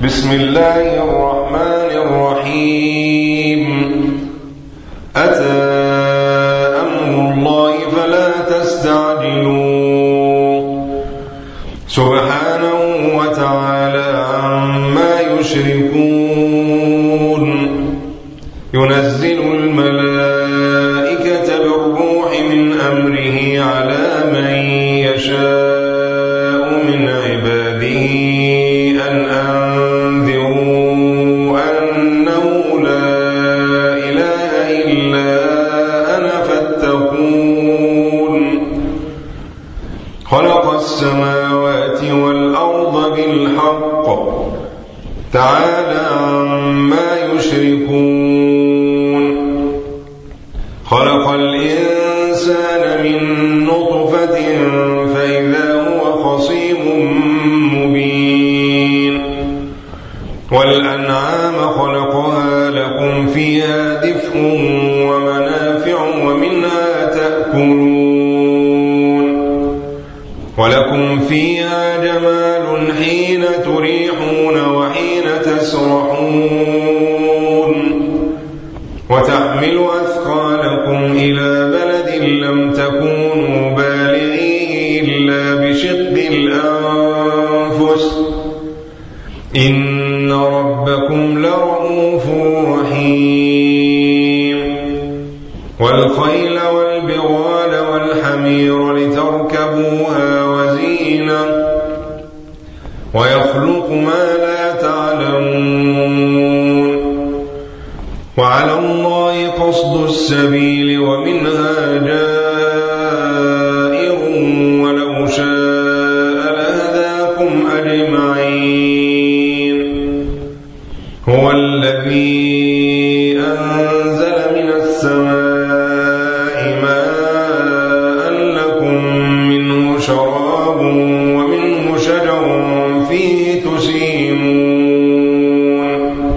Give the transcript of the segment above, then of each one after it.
بسم الله الرحمن الرحيم. أتى أمر الله فلا تستعجلوه سبحانه وتعالى عما يشركون. ينزل الملائكة بالروح من أمره على من يشاء من عباده أن أنذروا أنه لا إله إلا أنا فاتقون. خلق السماوات والأرض بالحق تعالى عما يشركون. خلق الإنسان من نطفة فإذا هو خصيم مبين. والأنعام خلقها لكم فيها دفء ومنافع ومنها تأكلون. ولكم فيها جمال حين تريحون وحين تسرحون. وتحمل أثقالكم إلى بلد لم تكونوا بالغيه إلا بشق الأنفس إن ربكم لرؤوف رحيم. والخيل والبغال والحمير لتركبوها وزينة ويخلق ما لا تعلمون. وعلى الله قصد السبيل ومنها جائر ولو شاء لهداكم أجمعين. هو الذي أنزل من السماء ماء لكم منه شراب ومنه شجر فيه تسيمون.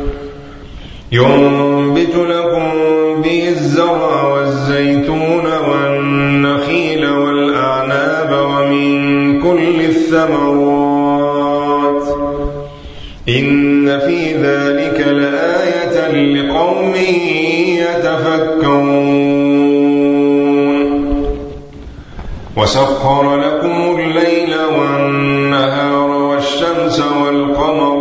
ينبت لكم به الزرع والزيتون والنخيل والأعناب ومن كل الثمرات إن في ذلك لآية لقوم يتفكرون. وسخر لكم الليل والنهار والشمس والقمر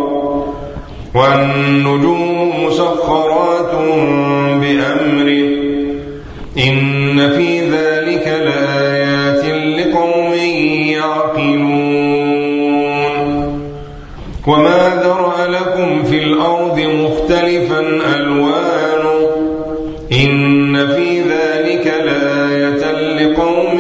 والنجوم مسخرات بأمره إن في ذلك لآيات لقوم يعقلون. وما ذرأ لكم في الأرض مختلفا ألوانه إن في ذلك لآية لقوم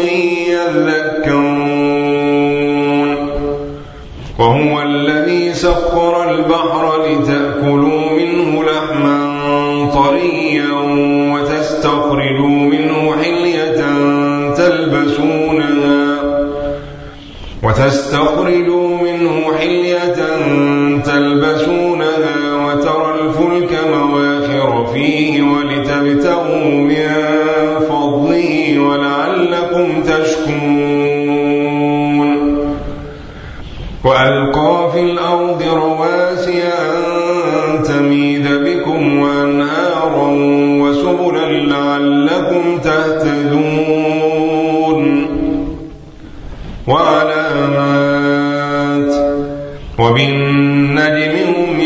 يذكرون. وهو الذي سخر البحر لتأكلوا منه لحما طريا وتستخرجوا منه حلية تلبسونها وترى الفلك مواخر فيه ولتبتغوا من فضله ولعلكم تشكرون. وألقى في الأرض رواسي أن تميد بكم وأنهارا وسبلا لعلكم تهتدون. وعلامات وبالنجم هم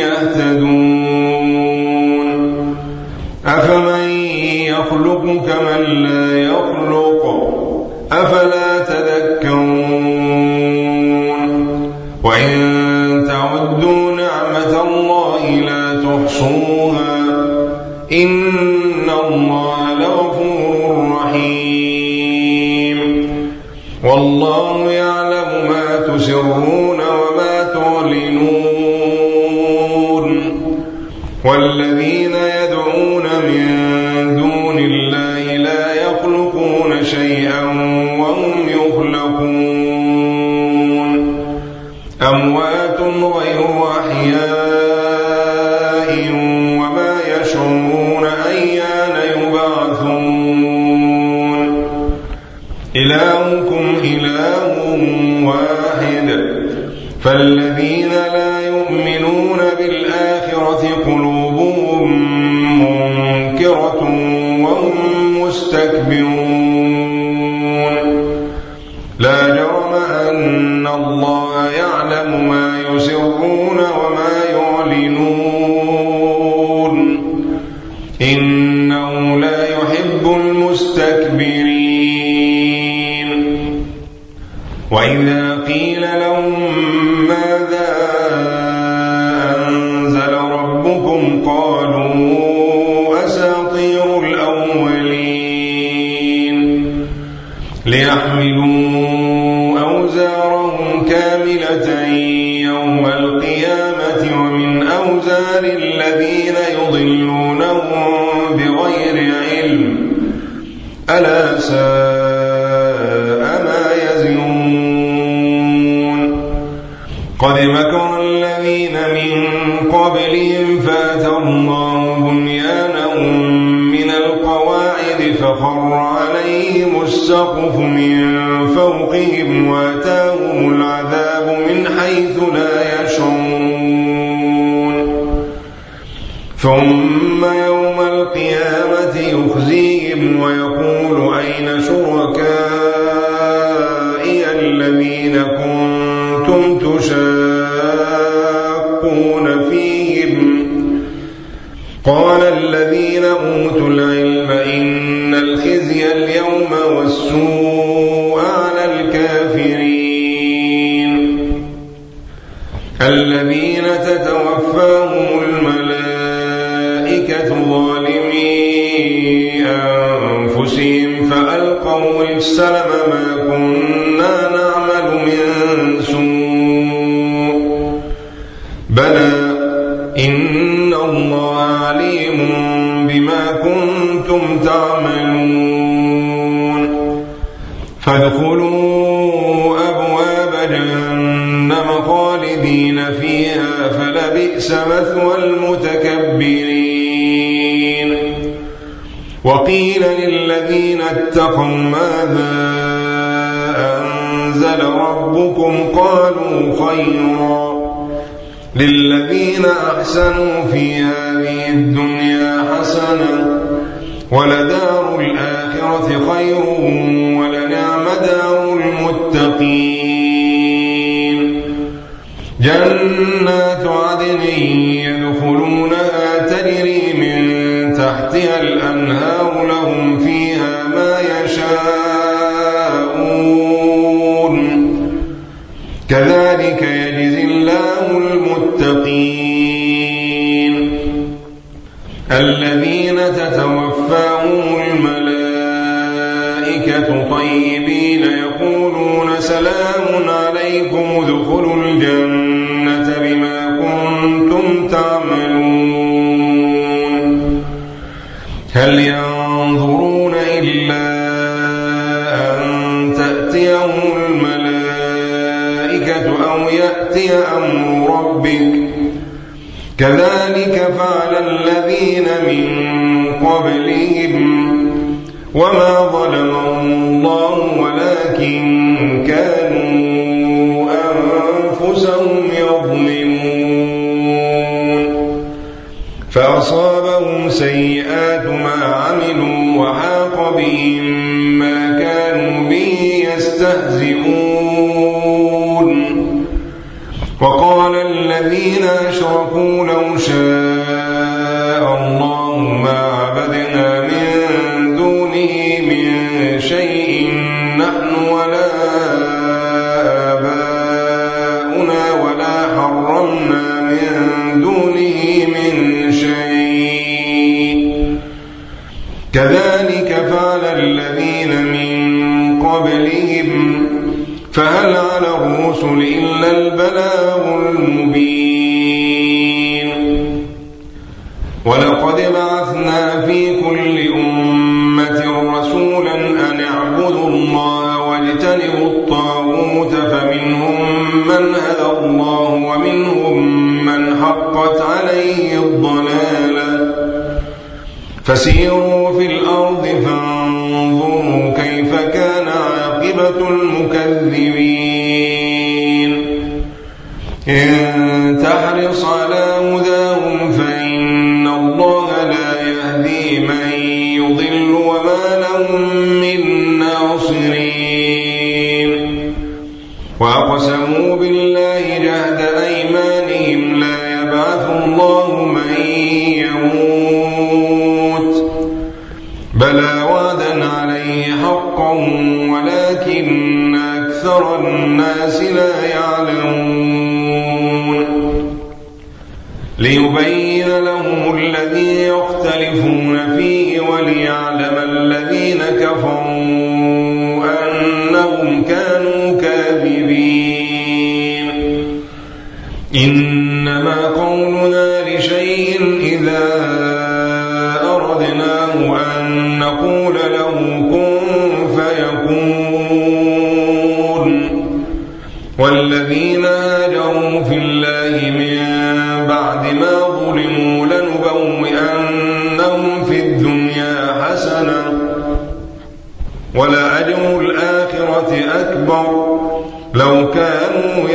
يهتدون. أفمن يخلق كمن لا يخلق أفلا تذكرون. وإن تعدوا نعمة الله لا تحصوها إن الله لغفور رحيم. والله يعلم ما تسرون وما تعلنون. والذين يدعون من دون الله لا يخلقون شيئا وهم يخلقون. أموات غير أحياء وما يشعرون أيان يبعثون. إلهكم إله واحد فالذين لا يؤمنون بالآخرة قلوبهم منكرة وهم مستكبرون لا جرم أن الله يعلم ما يسرون وما يعلنون إنه لا يحب المستكبرين وإذا قيل لهم ماذا أنزل ربكم قالوا أساطير الأولين ليحملوا أوزارهم كاملة يوم القيامة ومن أوزار الذين يضلونهم بغير علم ألا ساء ما يزرون قد مكر الذين من قبلهم فأتى الله بنيانهم من القواعد فخر عليهم السقف من فوقهم وأتاهم العذاب من حيث لا يشعرون ثم يوم القيامة يخزيهم ويقول أين شركائي الذين كنتم تشاقون فيهم قال الذين أوتوا العلم إن الخزي اليوم والسوء على الكافرين الذين تتوفاهم الملائكة ظالمي أنفسهم فألقوا السلم ما كنا نعمل من سوء بلى إن الله عليم بما كنتم تعملون فادخلوا أبواب جهنم خالدين فيها فلبئس مثوى المتكبرين وقيل للذين اتقوا ماذا أنزل ربكم قالوا خيرا للذين أحسنوا في هذه الدنيا حسنة ولدار الآخرة خير ولنعم دار المتقين جنات عدن يدخلونها تجري من تحتها الأنهار لهم فيها ما يشاءون كذلك يجزي الله المتقين الذين تتوفاهم الملائكة طيبين يقولون سلام عليكم ادخلوا الجنة بما كنتم تعملون هل ينظرون إلا أن تأتيهم الملائكة أو يأتي أمر ربك كذلك فعل الذين من قبلهم وما ظلمهم الله ولكن كانوا أنفسهم يظلمون فأصابهم سيئات ما عملوا وحاق بهم ما كانوا به يستهزئون وقال الذين أشركوا لو شاء الله ما عبدنا من دونه من شيء نحن ولا آباؤنا ولا حرمنا من دونه من شيء كذلك فعل الذين من قبلهم فهل على الرسل إلا البلاغ المبين ولقد بعثنا في كل أمة رسولا أن اعبدوا الله واجتنبوا الطاغوت فمنهم من هدى الله ومنهم من حقت عليه الضلالة فسيروا في الأرض فانظروا كيف كان عاقبة المكذبين إن تحرص على هداهم فإن الله لا يهدي من يضل وما لهم من ناصرين وأقسموا بالله جهد أيمانهم لا يبعث الله من يموت بلى وعدا عليه حقا ولكن أكثر الناس لا يعلمون ليبين لهم الذي يختلفون فيه وليعلم الذين كفروا أنهم كانوا كاذبين إنما قولنا لشيء إذا أردناه أن نقول له كن فيكون والذين هاجروا في الله من بعد ما ظلموا لنبوئنهم في الدنيا حسنة ولأجر الآخرة أكبر لو كانوا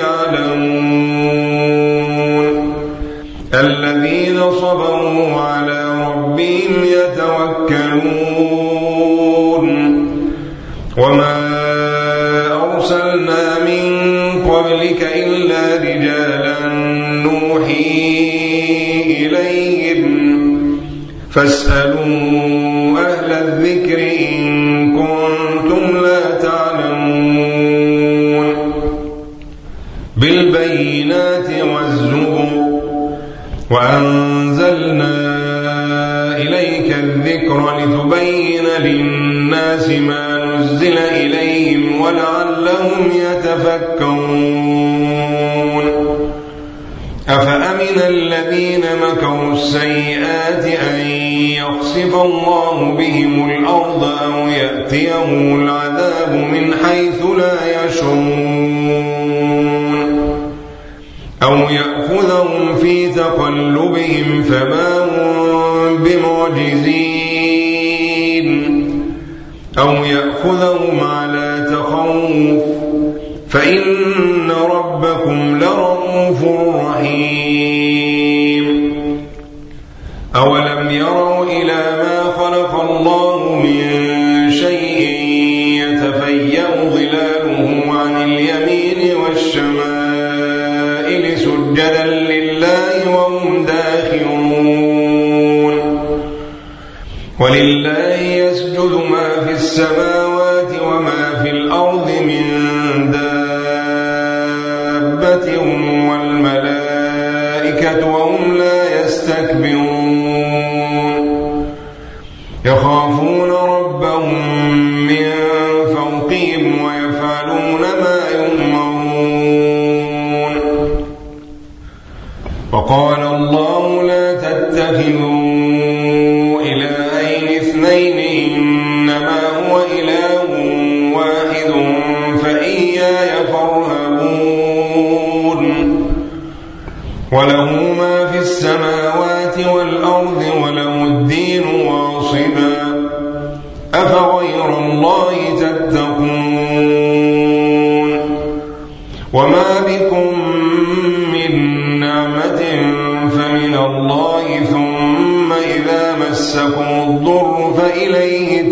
يعلمون الذين صبروا على ربهم يتوكلون وما أرسلنا من قبلك إلا رجالا نوحي إليهم فاسألوا أهل الذكر إن كنتم لا تعلمون بالبينات والزبر وأنزلنا إليك الذكر لتبين للناس ما نزل إليهم ولعلهم يتفكرون أفأمن الذين مكروا السيئات أن يخسف الله بهم الأرض أو يأتيهم العذاب من حيث لا يشعرون أو يأخذهم في تقلبهم فما هم بمعجزين أو يأخذهم على تخوف فإن ربكم لرؤوف رحيم أولم يروا إلى ما خلق الله من شيء يتفيأ ظلاله عن اليمين والشمائل سجدا لله وهم داخرون ولله يسجد ما في السماوات وما في الأرض من دابة والملائكة وهم لا يستكبرون يخافون ربهم من فوقهم ويفعلون ما يؤمرون وقال الله لا تتخذوا إلهين اثنين إنما هو إله واحد فإياي فارهبون وله ما في السماوات والأرض وله الدين واصبا أفغير الله تتقون وما بكم من نعمة فمن الله ثم إذا مسكم الضر فإليه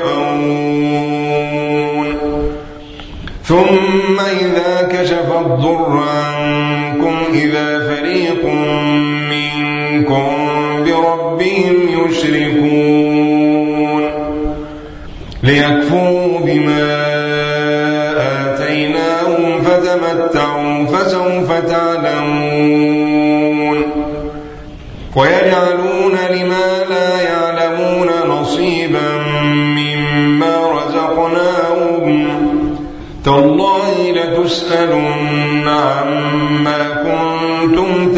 تجأرون ثم إذا كشف الضر عنكم إذا فريق منكم بربهم يشركون ليكفروا بما آتيناهم فتمتعوا فسوف تعلمون ويجعلون لما لا يعلمون نصيبا مما رزقناهم تالله لتسألن عما كنتم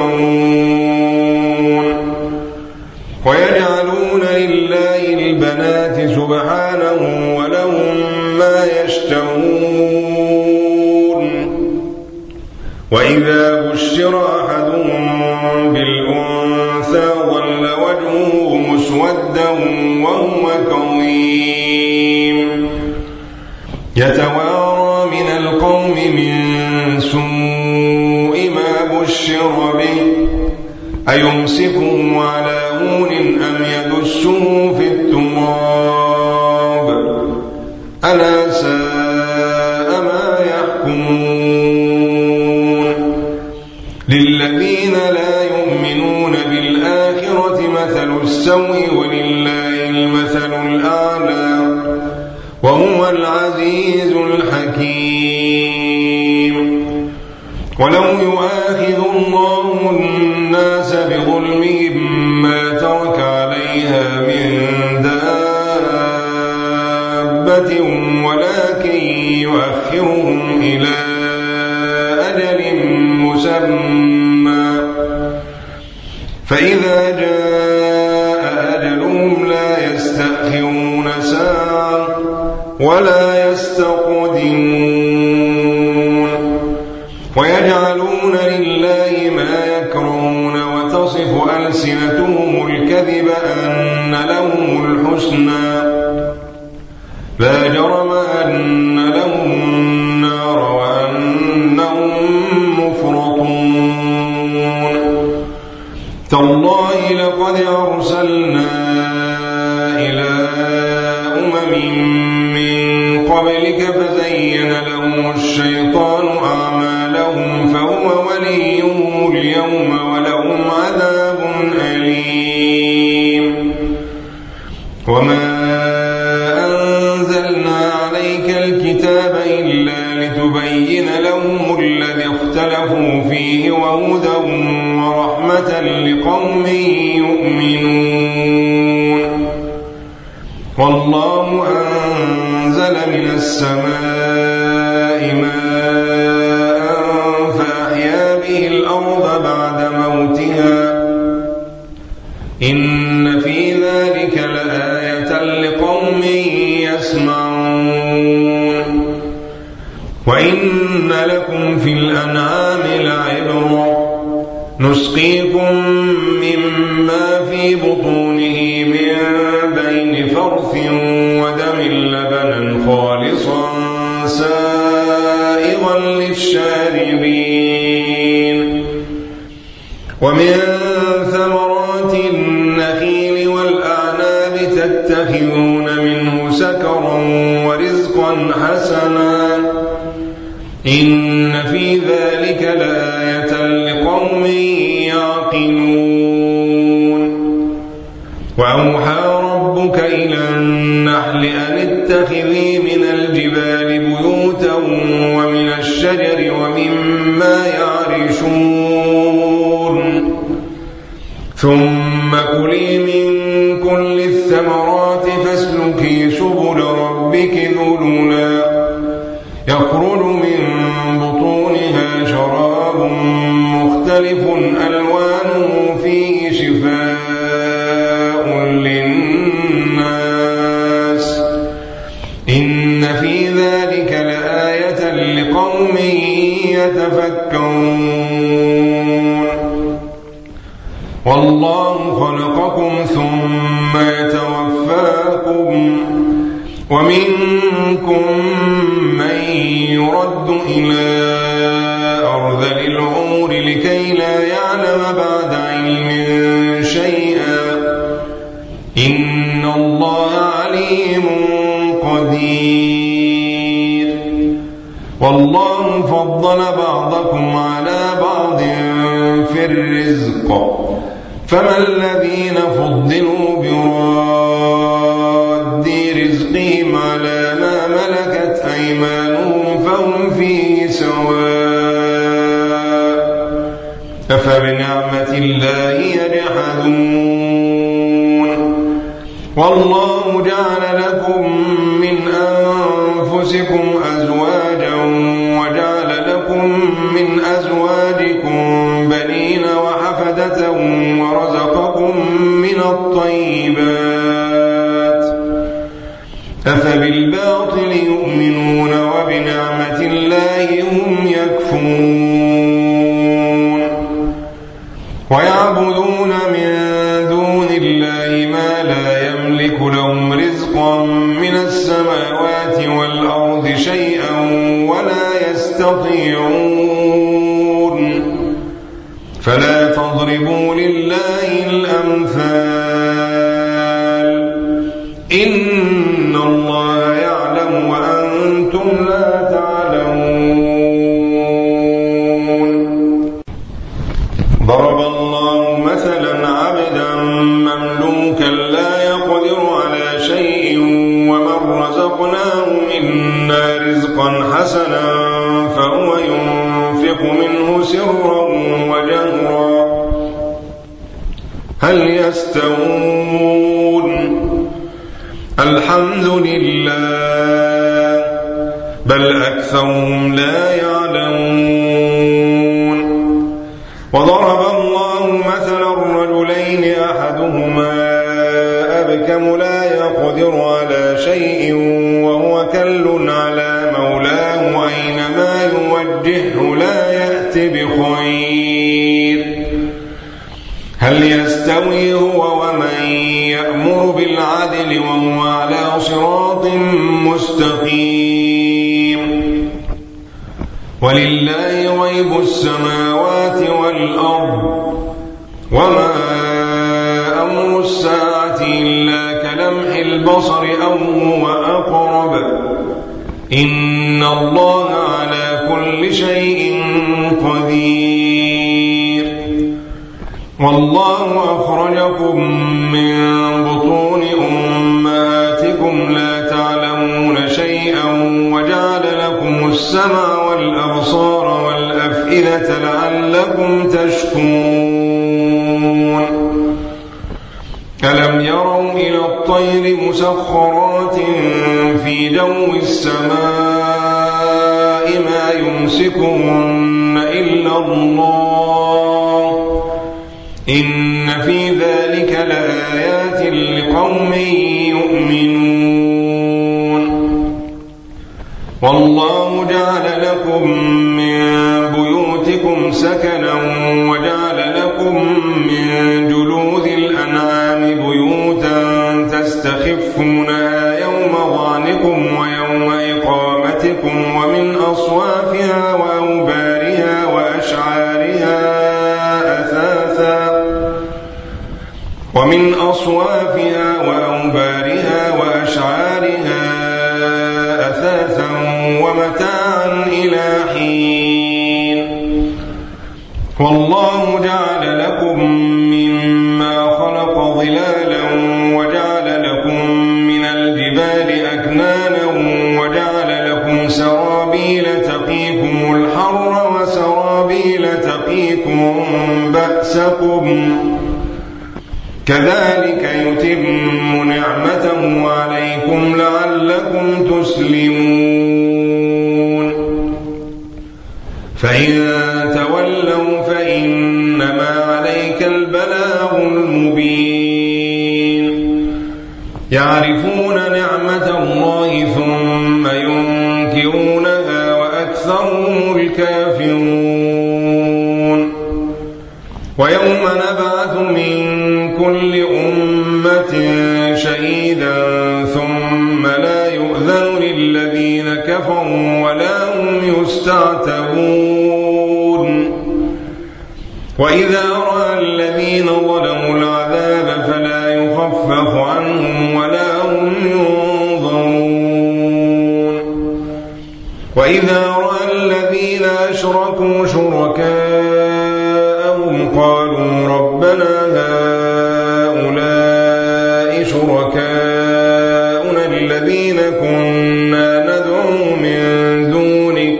تفترون ويجعلون لله البنات سبحانه ولهم ما يشتهون وإذا بشر أحدهم بالأنثى ظل وجهه مسودا وهو كظيم يتوارى من القوم من سوء ما بشر به أيمسكه على هون أم يدسه في التراب ألا ساء ما يحكمون للذين لا يؤمنون بالآخرة مثل السوء ولله المثل الأعلى وهو العزيز الحكيم ولو يؤاخذ الله الناس بظلمهم ما ترك عليها من دابة ولكن يؤخرهم إلى أجل مسمى فإذا جاء أجلهم لا يستأخرون ساعة ولا يستقدمون ويجعلون لله ما يكرهون وتصف ألسنتهم الكذب أن لهم الحسنى لا جرم أن لهم النار وأنهم مفرطون تالله لقد أرسلنا إلى أمم من قبلك فزين لهم الشيطان أعمالهم فهو وليهم اليوم ولهم عذاب أليم وما أنزلنا عليك الكتاب إلا لتبين لهم الذي اختلفوا فيه وهدى ورحمة لقوم يؤمنون والله أنزل من السماء ماء فأحيا به الأرض بعد موتها إن في ذلك لآية لقوم يسمعون وإن لكم في الأنعام لعبرة نسقيكم مما في بطونه من بين فرث ودم لبنا خالصا سائغا للشاربين ومن ثمرات النخيل والأعناب تتخذون منه سكرا ورزقا حسنا إن في ذلك لآية لقوم يعقلون وأوحى ربك إلى النحل أن اتخذي من الجبال بيوتا ومن الشجر ومما يعرشون ثم كلي من كل الثمرات فاسلكي سبل ربك ذللا يخرج من بطونها شراب مختلف ألوانه فيه شفاء للناس إن في ذلك لآية لقوم يتفكرون والله خلقكم ثم يتوفاكم ومنكم من يرد إلى أرذل العمر لكي لا يعلم بعد علم شيئا إن الله عليم قدير والله فضل بعضكم على بعض في الرزق فما الذين فضلوا براد رزقهم على ما ملكت أيمانهم فهم فيه سواء أفبنعمة الله يجحدون والله جعل لكم من أنفسكم أزواجا وجعل لكم من أزواجكم بنين وحفدة ورزقكم من الطيبات أفبالباطل يؤمنون وبنعمة الله هم يكفرون ويعبدون من دون الله ما لا يملك لهم رزقا من السماوات والأرض شيئا ولا يستطيعون فاضربوا لله الأمثال إن الله يعلم وأنتم لا تعلمون. ضرب الله مثلا عبدا مملوكا لا يقدر على شيء ومن رزقناه منا رزقا حسنا فهو ينفق منه سرا وجهرا هل يستوون؟ الحمد لله بل أكثرهم لا يعلمون. وضرب الله مثلا رجلين أحدهما أبكم لا يقدر على شيء وهو كل على مولاه أينما يوجهه لا يأت بخير هل يستوي هو ومن يأمر بالعدل وهو على صراط مستقيم؟ ولله غيب السماوات والأرض وما أمر الساعة إلا كلمح البصر أو هو أقرب إن الله على كل شيء قدير. والله أخرجكم من بطون أمهاتكم لا تعلمون شيئا وجعل لكم السمع والأبصار والأفئدة لعلكم تشكرون. ألم يروا إلى الطير مسخرات في جو السماء ما يمسكهن إلا الله إن في ذلك لآيات لقوم يؤمنون. والله جعل لكم من بيوتكم سكنا وجعل لكم من جلود الأنعام بيوتا تستخفونها يوم ظعنكم ويوم إقامتكم ومن أصوافها وأوبارها وأشعارها أثاثا ومتاعا إلى حين. والله جعل لكم مما خلق ظلالا وجعل لكم من الجبال أكنانا وجعل لكم سرابيل تقيكم الحر وسرابيل تقيكم بأسكم كذلك يتم نعمته عليكم لعلكم تسلمون. فإن تولوا فإنما عليك البلاغ المبين. يعرفون نعمة الله ثم ينكرونها وأكثرهم الكافرون. ويوم نبعث من كل أمة شهيدا ثم لا يؤذن للذين كفروا ولا هم يستعتبون. وإذا رأى الذين ظلموا العذاب فلا يخفف عنهم ولا هم ينظرون. وإذا رأى الذين أشركوا شركاءهم قالوا ربنا هؤلاء شركاؤنا الذين كنا ندعو من دونك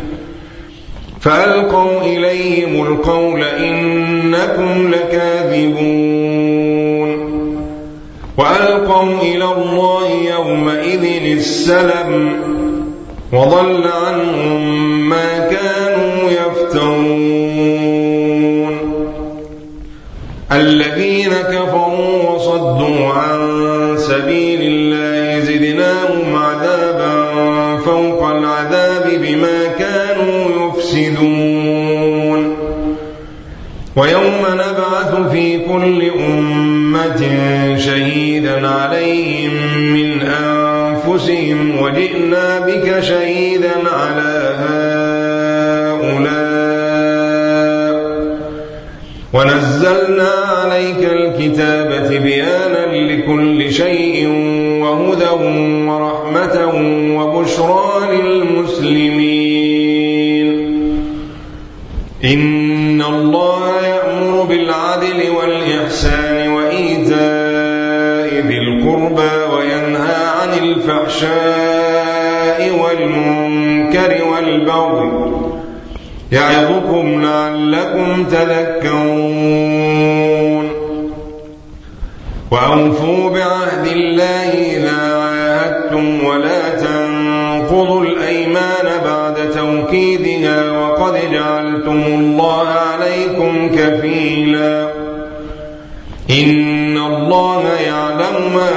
فألقوا إليهم القول إنكم لكاذبون. وألقوا إلى الله يومئذ السلم وضل عنهم ما كانوا يفترون. الذين كفروا وصدوا عن سبيل الله زدناهم عذابا فوق العذاب بما كانوا يفسدون. ويوم نبعث في كل أمة شهيدا عليهم من أنفسهم وجئنا بك شهيدا على هؤلاء ونزلنا عليك الكتاب تبيانا لكل شيء وهدى ورحمة وبشرى للمسلمين. إن الله يأمر بالعدل والإحسان وإيتاء ذي القربى وينهى عن الفحشاء والمنكر والبغي يعظكم لعلكم تذكرون. وأوفوا بعهد الله إذا عاهدتم ولا تنقضوا الأيمان بعد توكيدها وقد جعلتم الله عليكم كفيلا إن الله يعلم ما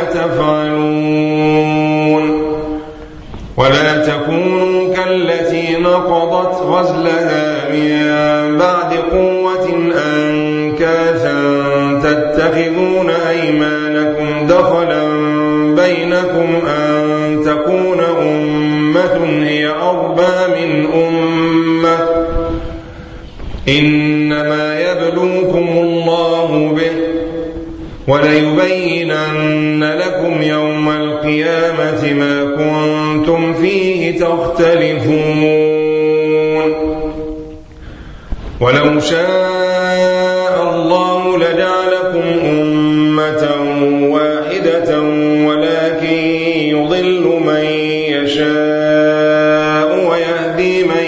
تفعلون. ولا تكونوا كالتي نقضت غزلها من بعد قوة أنكاثا تتخذون أيمانكم دخلا بينكم أن تكون أمة هي أربى من أمة إنما يبلوكم الله به وليبينن لكم يوم القيامة ما كنتم فيه تختلفون. ولو شاء الله لجعلكم أمة واحدة ولكن يضل من يشاء ويهدي من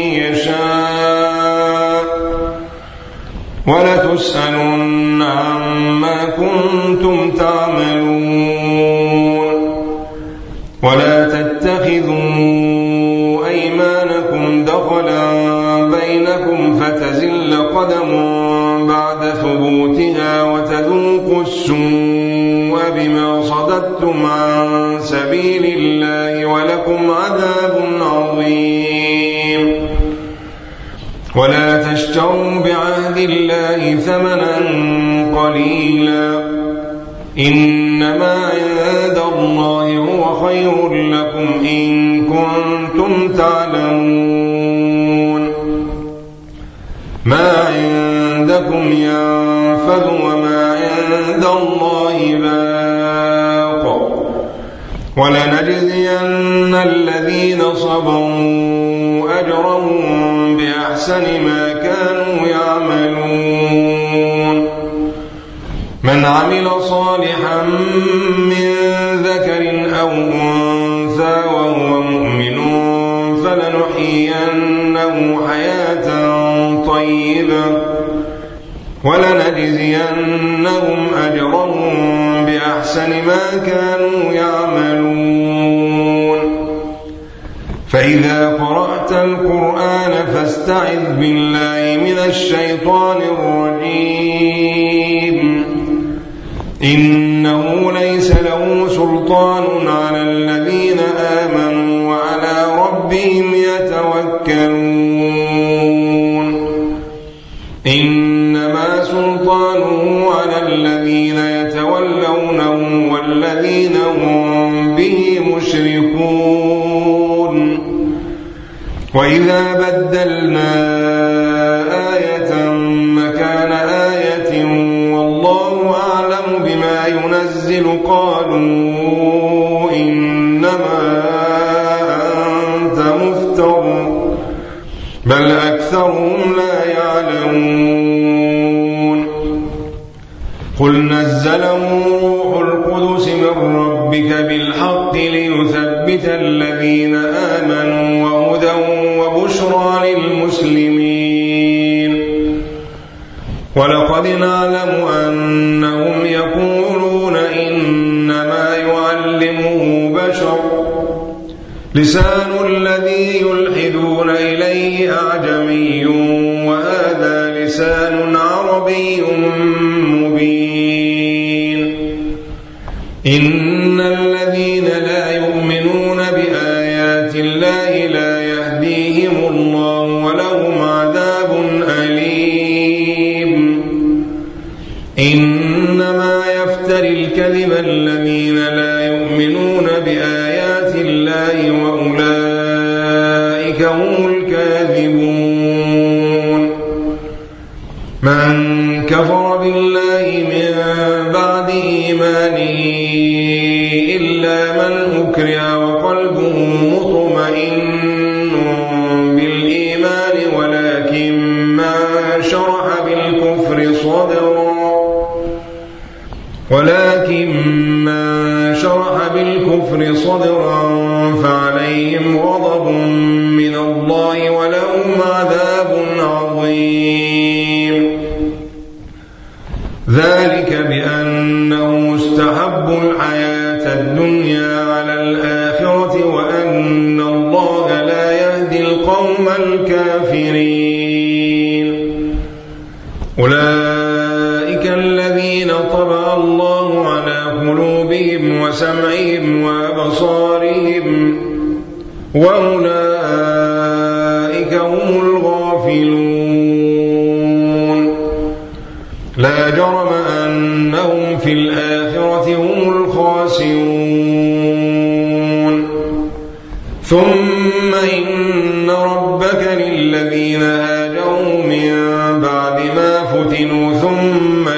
يشاء ولتسألن عما كنتم تعملون. ولا تتخذوا أيمانكم دخلا بينكم فتزل قدم بعد ثبوتها وتذوقوا السوء بما صددتم عن سبيل الله ولكم عذاب عظيم. ولا تشتروا بعهد الله ثمنا قليلا إنما عند الله هو خير لكم إن كنتم تعلمون. ما عندكم ينفد وما عند الله باق ولنجزين الذين صبروا أجرهم بأحسن ما كانوا يعملون. من عمل صالحا من ذكر أو أنثى وهو مؤمن فلنحيينه حياة طيبة ولنجزينهم أجرهم بأحسن ما كانوا يعملون. فإذا قرأت القرآن فاستعذ بالله من الشيطان الرجيم إنه ليس له سلطان على الذين آمنوا وعلى ربهم يتوكلون. إنما سلطانه على الذين يتولونه والذين هم به مشركون. وإذا بدلنا آية مكان آية والله أعلم بما ينزل قالوا إنما أنت مفتر بل أكثرهم لا يعلمون. قل نزله روح القدس من ربك بالحق ليثبت الذين آمنوا وهدى وبشرى للمسلمين. ولقد نعلم أنهم يقولون إنما يعلمه بشر لسان الذي يلحدون إليه أعجمي وهذا لسان عربي مبين. إن الذين لا يؤمنون بآيات الله لا يهديهم الله ولهم عذاب أليم. إنما يفتري الكذب الذين لا يؤمنون بآيات الله وأولئك هم الكاذبون. من كفر بالله من بعد إيمانه إلا من أكره وقلبه مطمئن بالإيمان ولكن من شرح بالكفر صدرا فعليهم غضب من الله ولهم عذاب عظيم. ذلك بأنهم استحبوا الحياة الدنيا على الآخرة وأن الله لا يهدي القوم الكافرين. أولئك الذين طبع الله على قلوبهم وسمعهم وأبصارهم وأولئك هم الغافلون. لا جرم أنهم في الآخرة هم الخاسرون. ثم إن ربك للذين هاجروا من بعد ما فتنوا ثم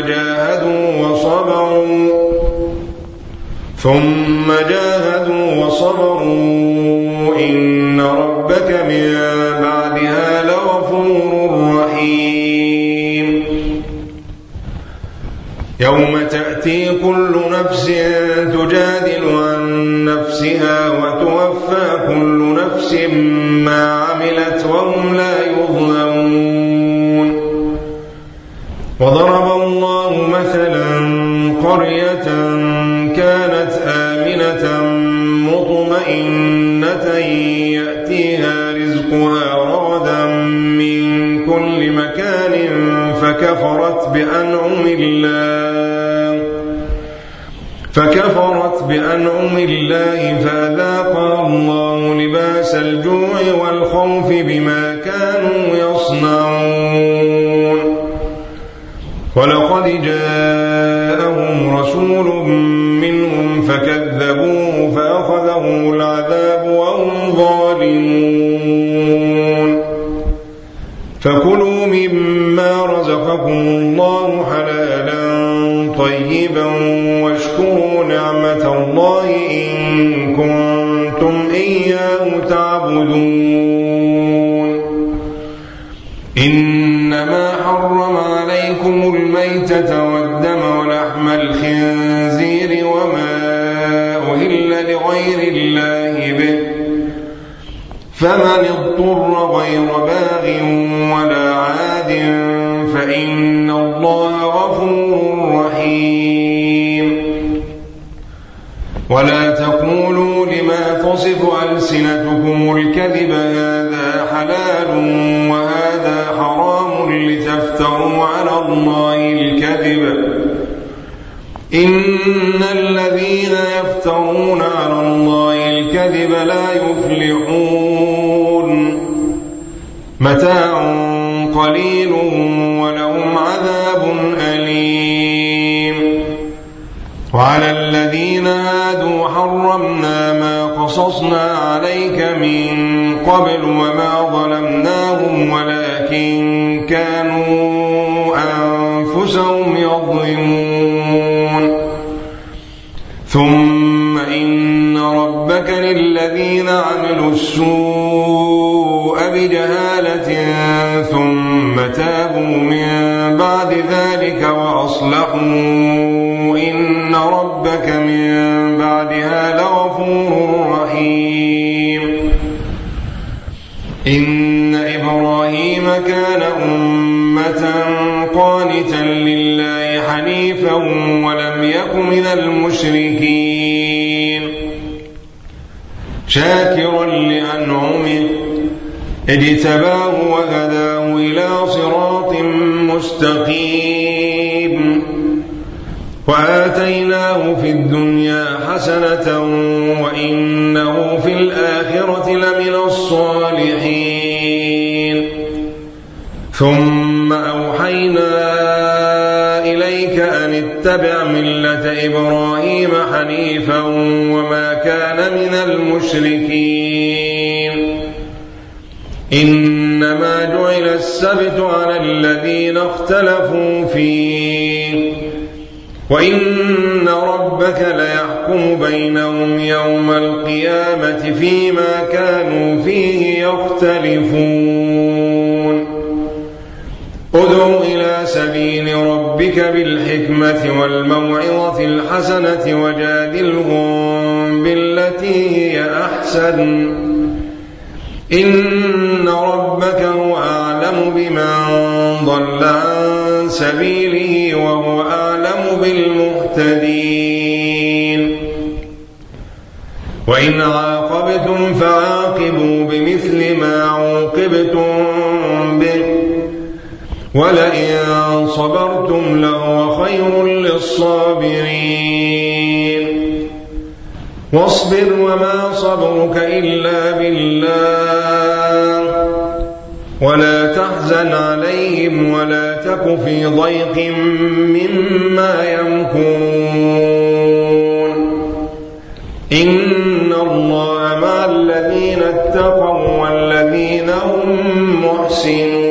جاهدوا وصبروا إن ربك من بعدها لغفور رحيم. يوم تأتي كل نفس تجادل عن نفسها وتوفى كل نفس ما عملت وهم لا يظلمون. وضرب الله مثلا قرية كانت آمنة مطمئنة يأتيها رزقها رغدا من كل مكان فكفرت بأنعم الله فأذاقها الله لباس الجوع والخوف بما كانوا يصنعون. ولقد جاءهم رسول منهم فكذبوه فأخذهم العذاب وهم ظالمون. فكلوا مما رزقكم الله حلالا طيبا واشكروا نعمة الله إن كنتم إياه تعبدون. إنما حرم عليكم الميتة والدم ولحم الخنزير وما أهل لغير الله به فمن اضطر غير باغ ولا عاد فإن الله غفور رحيم. ولا تقولوا لما تصف ألسنتكم الكذب هذا حلال وهذا حرام لتفتروا على الله الكذب إن الذين يفترون على الله الكذب لا يفلحون. متاع قليل ولهم عذاب أليم. وعلى الذين هادوا حرمنا ما قصصنا عليك من قبل وما ظلمناهم ولكن كانوا أنفسهم يظلمون. ثم إن ربك للذين عملوا السوء بجهالة ثم تابوا من بعد ذلك وأصلحوا إن ربك من بعدها لغفور رحيم. إن إبراهيم كان أمة قانتا لله حنيفا ولم يك من المشركين شاكرا لأنعمه اجتباه وهداه إلى صراط مستقيم. وآتيناه في الدنيا حسنة وإنه في الآخرة لمن الصالحين. ثم أوحينا إليك أن اتبع ملة إبراهيم حنيفا وما كان من المشركين. إن إنما جعل السبت على الذين اختلفوا فيه وإن ربك ليحكم بينهم يوم القيامة فيما كانوا فيه يختلفون ادع إلى سبيل ربك بالحكمة والموعظة الحسنة وجادلهم بالتي هي أحسن إن ربك هو أعلم بمن ضل عن سبيله وهو أعلم بالمهتدين وإن عاقبتم فعاقبوا بمثل ما عوقبتم به ولئن صبرتم لهو خير للصابرين واصبر وما صبرك إلا بالله ولا تحزن عليهم ولا تك في ضيق مما يمكرون إن الله مع الذين اتقوا والذين هم محسنون